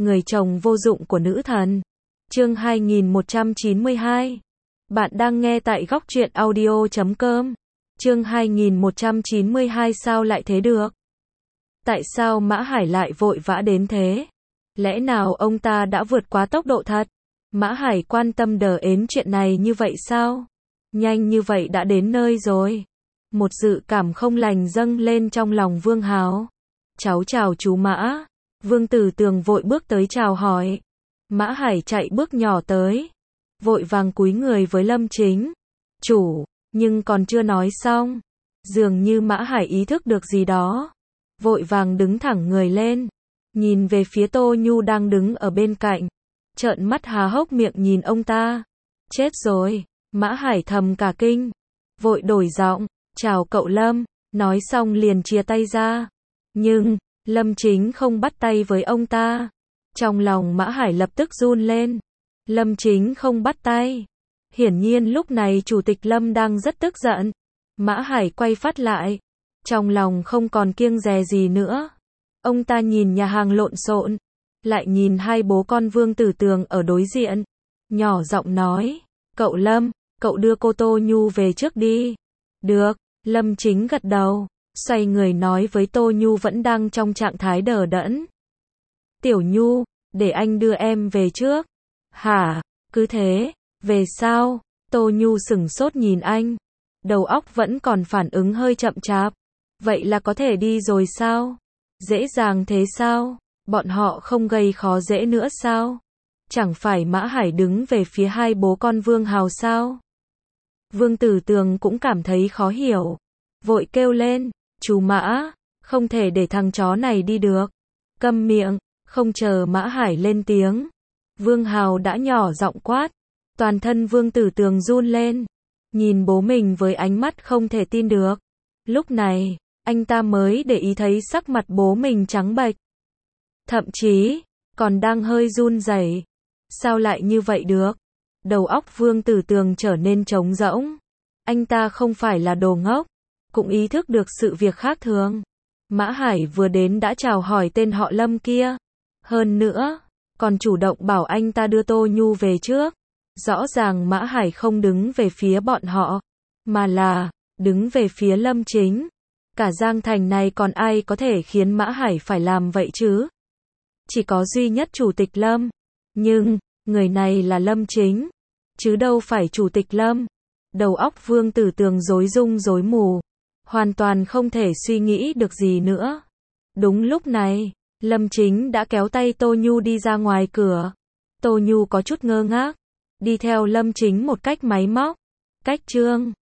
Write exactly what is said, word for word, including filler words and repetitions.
người chồng vô dụng của nữ thần. Chương hai nghìn một trăm chín mươi hai. Bạn đang nghe tại góc truyện audio chấm com. Chương hai nghìn một trăm chín mươi hai sao lại thế được? Tại sao Mã Hải lại vội vã đến thế? Lẽ nào ông ta đã vượt quá tốc độ thật? Mã Hải quan tâm đờ ến chuyện này như vậy sao? Nhanh như vậy đã đến nơi rồi. Một dự cảm không lành dâng lên trong lòng Vương Hào. Cháu chào chú Mã. Vương Tử Tường vội bước tới chào hỏi. Mã Hải chạy bước nhỏ tới, vội vàng cúi người với Lâm Chính. Chủ, nhưng còn chưa nói xong. Dường như Mã Hải ý thức được gì đó. Vội vàng đứng thẳng người lên, nhìn về phía Tô Nhu đang đứng ở bên cạnh. Trợn mắt há hốc miệng nhìn ông ta. Chết rồi, Mã Hải thầm cả kinh. Vội đổi giọng, chào cậu Lâm, nói xong liền chia tay ra. Nhưng, Lâm Chính không bắt tay với ông ta. Trong lòng Mã Hải lập tức run lên. Lâm Chính không bắt tay. Hiển nhiên lúc này Chủ tịch Lâm đang rất tức giận. Mã Hải quay phát lại. Trong lòng không còn kiêng dè gì nữa. Ông ta nhìn nhà hàng lộn xộn, lại nhìn hai bố con Vương Tử Tường ở đối diện. Nhỏ giọng nói, cậu Lâm, cậu đưa cô Tô Nhu về trước đi. Được, Lâm Chính gật đầu, xoay người nói với Tô Nhu vẫn đang trong trạng thái đờ đẫn. Tiểu Nhu, để anh đưa em về trước. Hả, cứ thế, về sao? Tô Nhu sửng sốt nhìn anh. Đầu óc vẫn còn phản ứng hơi chậm chạp. Vậy là có thể đi rồi sao? Dễ dàng thế sao? Bọn họ không gây khó dễ nữa sao? Chẳng phải Mã Hải đứng về phía hai bố con Vương Hào sao? Vương Tử Tường cũng cảm thấy khó hiểu. Vội kêu lên, chú Mã, không thể để thằng chó này đi được. Câm miệng. Không chờ Mã Hải lên tiếng, Vương Hào đã nhỏ giọng quát. Toàn thân Vương Tử Tường run lên, nhìn bố mình với ánh mắt không thể tin được. Lúc này, anh ta mới để ý thấy sắc mặt bố mình trắng bệch, thậm chí còn đang hơi run rẩy. Sao lại như vậy được? Đầu óc Vương Tử Tường trở nên trống rỗng. Anh ta không phải là đồ ngốc, cũng ý thức được sự việc khác thường. Mã Hải vừa đến đã chào hỏi tên họ Lâm kia. Hơn nữa, còn chủ động bảo anh ta đưa Tô Nhu về trước. Rõ ràng Mã Hải không đứng về phía bọn họ, mà là đứng về phía Lâm Chính. Cả Giang Thành này còn ai có thể khiến Mã Hải phải làm vậy chứ? Chỉ có duy nhất Chủ tịch Lâm. Nhưng, người này là Lâm Chính, chứ đâu phải Chủ tịch Lâm. Đầu óc Vương Tử Tường rối rung rối mù, hoàn toàn không thể suy nghĩ được gì nữa. Đúng lúc này, Lâm Chính đã kéo tay Tô Nhu đi ra ngoài cửa. Tô Nhu có chút ngơ ngác, đi theo Lâm Chính một cách máy móc. Cách trương.